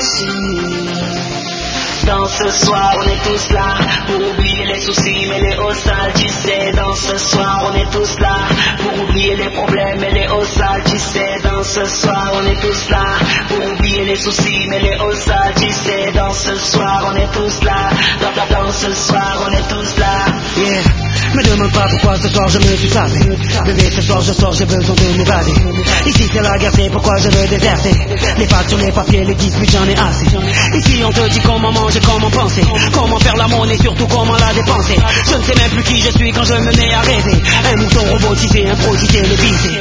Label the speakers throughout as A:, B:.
A: Dans ce soir on est tous là pour oublier les soucis mais les hauts sales, tu sais. Dans ce soir on est tous là pour oublier les problèmes et les hauts sales, tu sais. Dans ce soir on est tous là pour oublier les soucis mais les hauts sales, tu sais. Dans ce soir on est tous là, dans ce soir on est tous là.
B: Yeah. Me demande pas pourquoi ce soir je me suis tapé. Bébé, ce soir je sors, j'ai besoin de m'évader. Ici c'est la guerre, c'est pourquoi je veux déserter. Les factures, les papiers, les disputes, j'en ai assez. Ici on te dit comment manger, comment penser, comment faire la monnaie, surtout comment la dépenser. Je ne sais même plus qui je suis quand je me mets à rêver. Un mouton robotisé, improvisé, télévisé.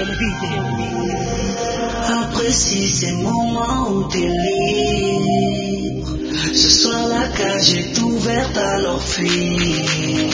A: Apprécie ces moments où t'es libre. Ce soir la cage est ouverte, alors fuis.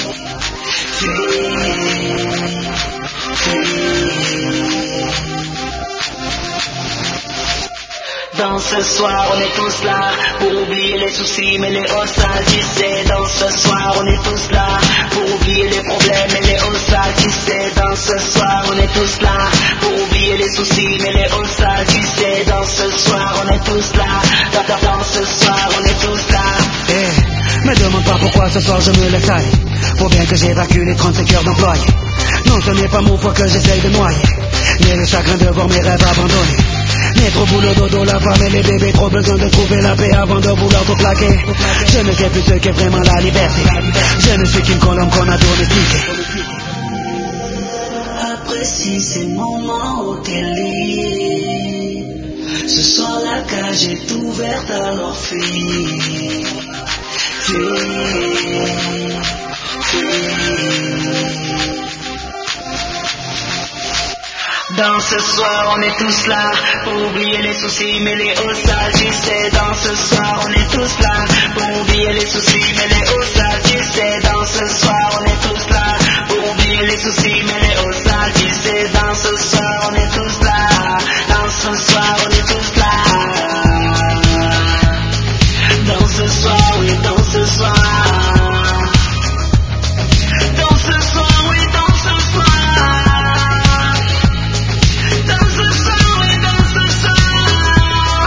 A: Dans ce soir on est tous là pour oublier les soucis mais les hauts sales, tu sais. Dans ce soir on est tous là pour oublier les problèmes et les hauts sales, tu sais. Dans ce soir on est tous là pour oublier les soucis mais les hauts sales, tu sais. Dans ce soir on est tous là, dans ce soir on est tous là.
B: Me demande pas pourquoi ce soir je me laisse aller. Faut bien que j'évacue les 35 heures d'employé. Non, ce n'est pas mon foie que j'essaye de noyer, mais le chagrin de voir mes rêves abandonnés. Métro, boulot, dodo, la femme et les bébés. Trop besoin de trouver la paix avant de vouloir tout plaquer. Je ne sais plus ce qu'est vraiment la liberté. Je ne suis qu'une colombe qu'on a domestiquée.
A: Apprécie ces moments où t'es libre. Ce soir la cage est ouverte, alors fuis. Dans ce soir on est tous là pour oublier les soucis mais les hauts sales, tu sais. Dans ce soir on est tous là pour oublier les soucis mais les hauts sales, tu sais. Dans ce soir on est tous là pour oublier les soucis mais les hauts sales, tu sais. Dans ce soir on est tous là, dans ce soir on est tous là. Dans ce soir, oui, dans ce soir. Dans ce soir, oui, dans ce soir. Dans ce soir, oui, dans ce soir.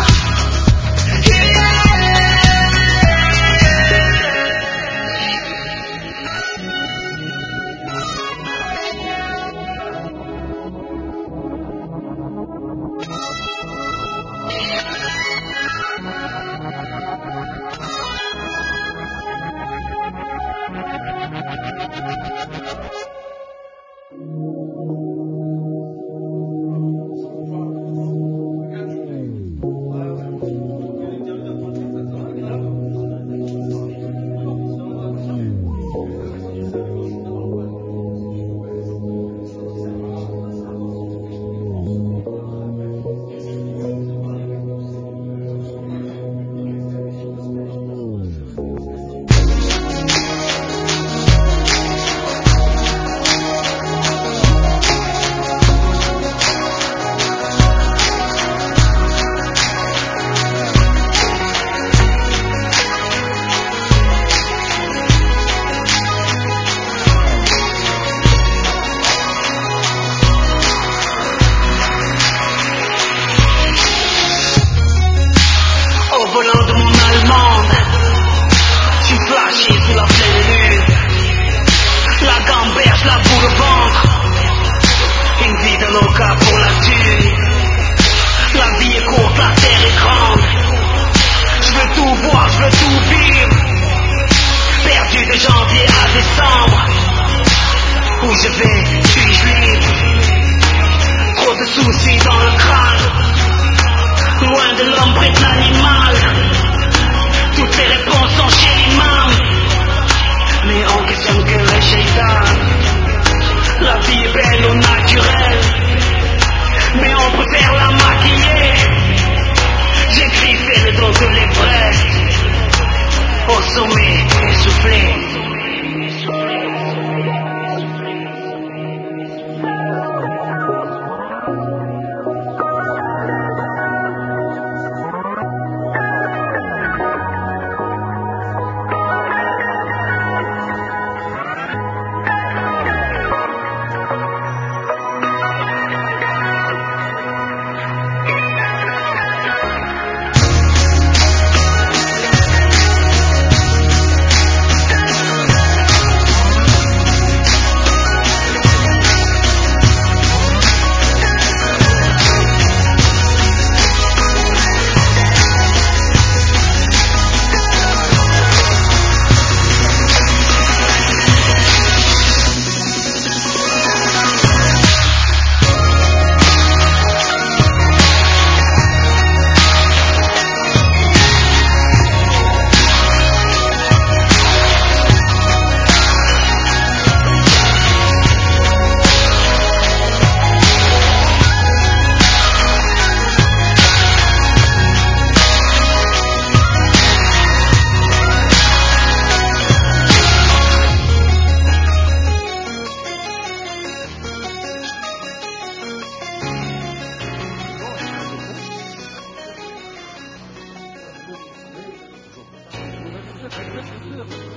C: sûr.